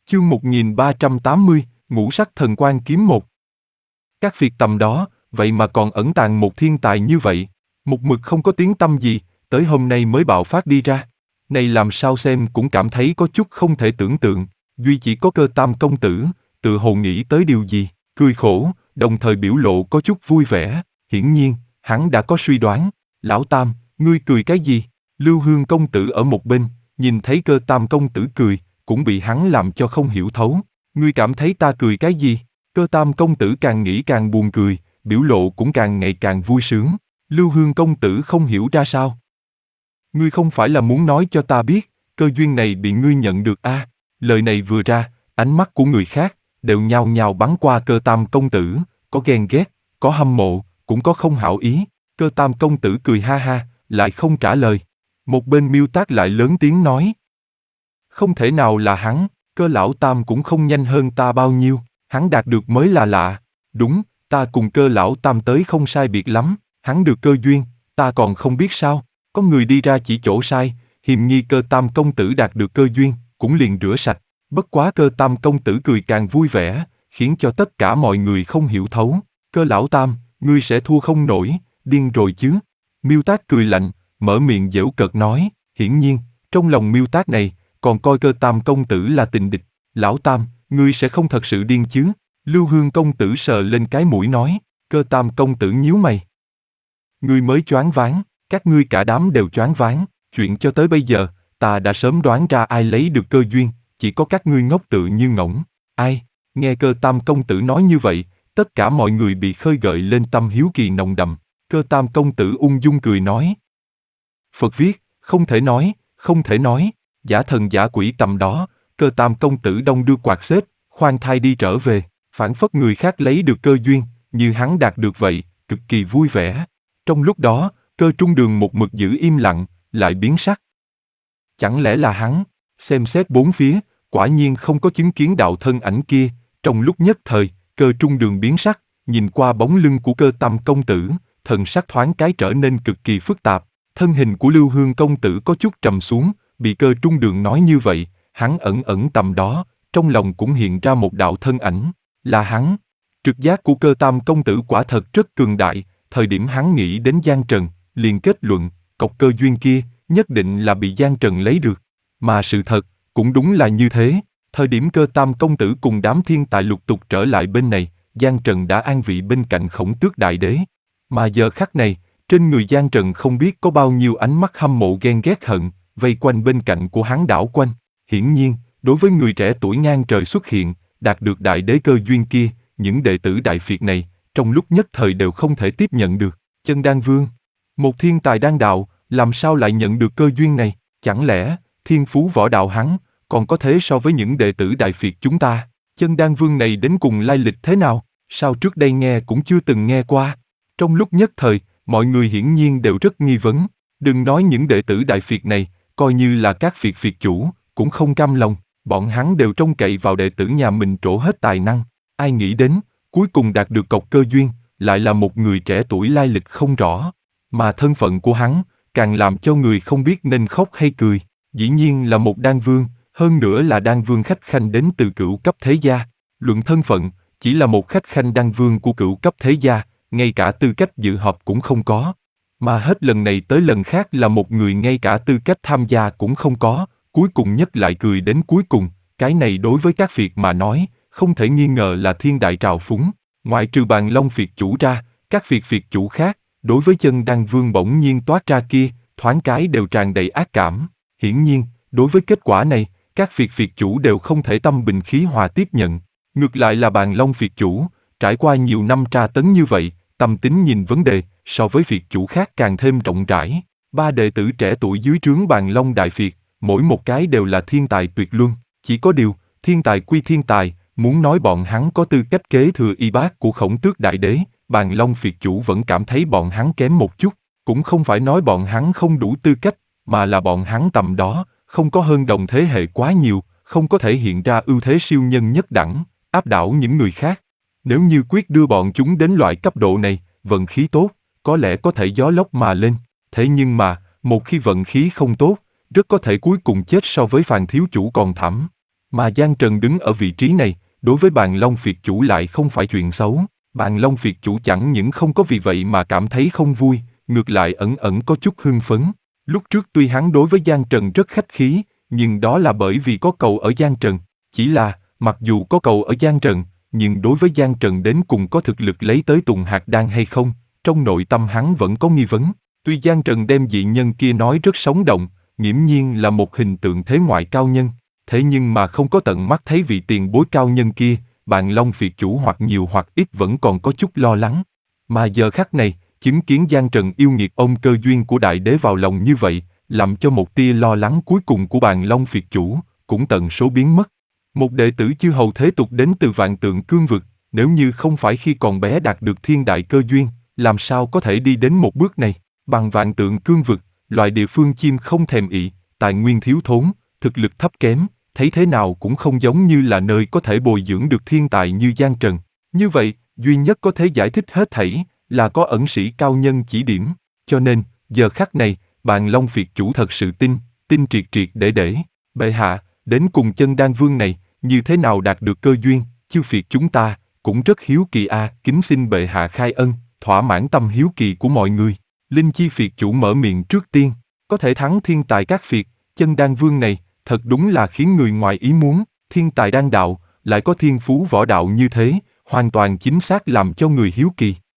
Chương 1380, Ngũ sắc thần quan kiếm một. Các việc tầm đó, vậy mà còn ẩn tàng một thiên tài như vậy. Một mực không có tiếng tăm gì, tới hôm nay mới bạo phát đi ra. Này làm sao xem cũng cảm thấy có chút không thể tưởng tượng. Duy chỉ có Cơ Tam công tử, tự hồ nghĩ tới điều gì, cười khổ, đồng thời biểu lộ có chút vui vẻ. Hiển nhiên, hắn đã có suy đoán. Lão Tam, ngươi cười cái gì? Lưu Hương công tử ở một bên, nhìn thấy Cơ Tam công tử cười, cũng bị hắn làm cho không hiểu thấu. Ngươi cảm thấy ta cười cái gì? Cơ Tam công tử càng nghĩ càng buồn cười, biểu lộ cũng càng ngày càng vui sướng. Lưu Hương công tử không hiểu ra sao. Ngươi không phải là muốn nói cho ta biết, cơ duyên này bị ngươi nhận được à? Lời này vừa ra, ánh mắt của người khác đều nhao nhao bắn qua Cơ Tam công tử, có ghen ghét, có hâm mộ, cũng có không hảo ý. Cơ Tam công tử cười ha ha, lại không trả lời. Một bên Miêu Tát lại lớn tiếng nói: không thể nào là hắn, Cơ lão Tam cũng không nhanh hơn ta bao nhiêu, hắn đạt được mới là lạ. Đúng, ta cùng Cơ lão Tam tới không sai biệt lắm, hắn được cơ duyên, ta còn không biết sao. Có người đi ra chỉ chỗ sai, hiềm nghi Cơ Tam công tử đạt được cơ duyên, cũng liền rửa sạch. Bất quá Cơ Tam công tử cười càng vui vẻ, khiến cho tất cả mọi người không hiểu thấu. Cơ lão Tam, ngươi sẽ thua không nổi, điên rồi chứ? Miêu Tát cười lạnh, mở miệng giễu cợt nói. Hiển nhiên, trong lòng Miêu Tát này, còn coi Cơ Tam công tử là tình địch. Lão Tam, ngươi sẽ không thật sự điên chứ? Lưu Hương công tử sờ lên cái mũi nói. Cơ Tam công tử nhíu mày. Ngươi mới choáng váng, các ngươi cả đám đều choáng váng. Chuyện cho tới bây giờ, ta đã sớm đoán ra ai lấy được cơ duyên, chỉ có các ngươi ngốc tự như ngỗng. Ai? Nghe Cơ Tam công tử nói như vậy, tất cả mọi người bị khơi gợi lên tâm hiếu kỳ nồng đậm. Cơ Tam công tử ung dung cười nói. Phật viết, không thể nói, không thể nói. Giả thần giả quỷ tầm đó, Cơ Tam công tử đông đưa quạt xếp, khoan thai đi trở về, phảng phất người khác lấy được cơ duyên, như hắn đạt được vậy, cực kỳ vui vẻ. Trong lúc đó, Cơ Trung Đường một mực giữ im lặng, lại biến sắc. Chẳng lẽ là hắn? Xem xét bốn phía, quả nhiên không có chứng kiến đạo thân ảnh kia. Trong lúc nhất thời, Cơ Trung Đường biến sắc, nhìn qua bóng lưng của Cơ Tam công tử, thần sắc thoáng cái trở nên cực kỳ phức tạp. Thân hình của Lưu Hương công tử có chút trầm xuống, bị Cơ Trung Đường nói như vậy, hắn ẩn ẩn tầm đó, trong lòng cũng hiện ra một đạo thân ảnh, là hắn. Trực giác của Cơ Tam công tử quả thật rất cường đại, thời điểm hắn nghĩ đến Giang Trần, liền kết luận, cọc cơ duyên kia, nhất định là bị Giang Trần lấy được. Mà sự thật, cũng đúng là như thế, thời điểm Cơ Tam công tử cùng đám thiên tài lục tục trở lại bên này, Giang Trần đã an vị bên cạnh Khổng Tước Đại Đế. Mà giờ khắc này, trên người Giang Trần không biết có bao nhiêu ánh mắt hâm mộ ghen ghét hận, vây quanh bên cạnh của hắn đảo quanh. Hiển nhiên, đối với người trẻ tuổi ngang trời xuất hiện, đạt được đại đế cơ duyên kia, những đệ tử Đại Việt này, trong lúc nhất thời đều không thể tiếp nhận được. Chân Đan Vương, một thiên tài đan đạo, làm sao lại nhận được cơ duyên này? Chẳng lẽ, thiên phú võ đạo hắn, còn có thế so với những đệ tử Đại Việt chúng ta? Chân Đan Vương này đến cùng lai lịch thế nào? Sao trước đây nghe cũng chưa từng nghe qua? Trong lúc nhất thời, mọi người hiển nhiên đều rất nghi vấn. Đừng nói những đệ tử Đại Việt này, coi như là các Việt chủ, cũng không cam lòng. Bọn hắn đều trông cậy vào đệ tử nhà mình trổ hết tài năng. Ai nghĩ đến, cuối cùng đạt được cọc cơ duyên, lại là một người trẻ tuổi lai lịch không rõ. Mà thân phận của hắn, càng làm cho người không biết nên khóc hay cười. Dĩ nhiên là một đan vương, hơn nữa là đan vương khách khanh đến từ cửu cấp thế gia. Luận thân phận, chỉ là một khách khanh đan vương của cửu cấp thế gia, ngay cả tư cách dự họp cũng không có. Mà hết lần này tới lần khác là một người ngay cả tư cách tham gia cũng không có, cuối cùng nhất lại cười đến cuối cùng. Cái này đối với các Việt mà nói, không thể nghi ngờ là thiên đại trào phúng. Ngoại trừ Bàn Long Việt chủ ra, các Việt chủ khác, đối với Chân Đan Vương bỗng nhiên toát ra kia, thoáng cái đều tràn đầy ác cảm. Hiển nhiên, đối với kết quả này, các Việt chủ đều không thể tâm bình khí hòa tiếp nhận. Ngược lại là Bàn Long Việt chủ, trải qua nhiều năm tra tấn như vậy, tâm tính nhìn vấn đề, so với Việt chủ khác càng thêm rộng rãi. 3 đệ tử trẻ tuổi dưới trướng Bàn Long Đại Việt, mỗi một cái đều là thiên tài tuyệt luân. Chỉ có điều, thiên tài quy thiên tài, muốn nói bọn hắn có tư cách kế thừa y bát của Khổng Tước Đại Đế, Bàn Long Việt chủ vẫn cảm thấy bọn hắn kém một chút. Cũng không phải nói bọn hắn không đủ tư cách, mà là bọn hắn tầm đó, không có hơn đồng thế hệ quá nhiều, không có thể hiện ra ưu thế siêu nhân nhất đẳng, áp đảo những người khác. Nếu như quyết đưa bọn chúng đến loại cấp độ này, vận khí tốt, có lẽ có thể gió lốc mà lên. Thế nhưng mà, một khi vận khí không tốt, rất có thể cuối cùng chết so với Phàn thiếu chủ còn thảm. Mà Giang Trần đứng ở vị trí này, đối với Bàn Long Phiệt Chủ lại không phải chuyện xấu. Bàn Long Phiệt Chủ chẳng những không có vì vậy mà cảm thấy không vui, ngược lại ẩn ẩn có chút hưng phấn. Lúc trước tuy hắn đối với Giang Trần rất khách khí, nhưng đó là bởi vì có cầu ở Giang Trần. Chỉ là, mặc dù có cầu ở Giang Trần, nhưng đối với Giang Trần đến cùng có thực lực lấy tới Tùng Hạt Đan hay không, trong nội tâm hắn vẫn có nghi vấn. Tuy Giang Trần đem dị nhân kia nói rất sống động, nghiễm nhiên là một hình tượng thế ngoại cao nhân, thế nhưng mà không có tận mắt thấy vị tiền bối cao nhân kia, Bàn Long Phiệt Chủ hoặc nhiều hoặc ít vẫn còn có chút lo lắng. Mà giờ khắc này, chứng kiến Giang Trần yêu nghiệt ôm cơ duyên của đại đế vào lòng như vậy, làm cho một tia lo lắng cuối cùng của Bàn Long Phiệt Chủ cũng tận số biến mất. Một đệ tử chư hầu thế tục đến từ vạn tượng cương vực, nếu như không phải khi còn bé đạt được thiên đại cơ duyên, làm sao có thể đi đến một bước này. Bằng vạn tượng cương vực, loại địa phương chim không thèm ị, tài nguyên thiếu thốn, thực lực thấp kém, thấy thế nào cũng không giống như là nơi có thể bồi dưỡng được thiên tài như Giang Trần. Như vậy, duy nhất có thể giải thích hết thảy là có ẩn sĩ cao nhân chỉ điểm. Cho nên, giờ khắc này, Bàn Long Phiệt Chủ thật sự tin triệt triệt để. Bệ hạ, đến cùng Chân Đan Vương này, như thế nào đạt được cơ duyên, chư phiệt chúng ta cũng rất hiếu kỳ kính xin bệ hạ khai ân, thỏa mãn tâm hiếu kỳ của mọi người. Linh Chi Phiệt Chủ mở miệng trước tiên, có thể thắng thiên tài các phiệt, Chân Đan Vương này, thật đúng là khiến người ngoài ý muốn, thiên tài đan đạo, lại có thiên phú võ đạo như thế, hoàn toàn chính xác làm cho người hiếu kỳ.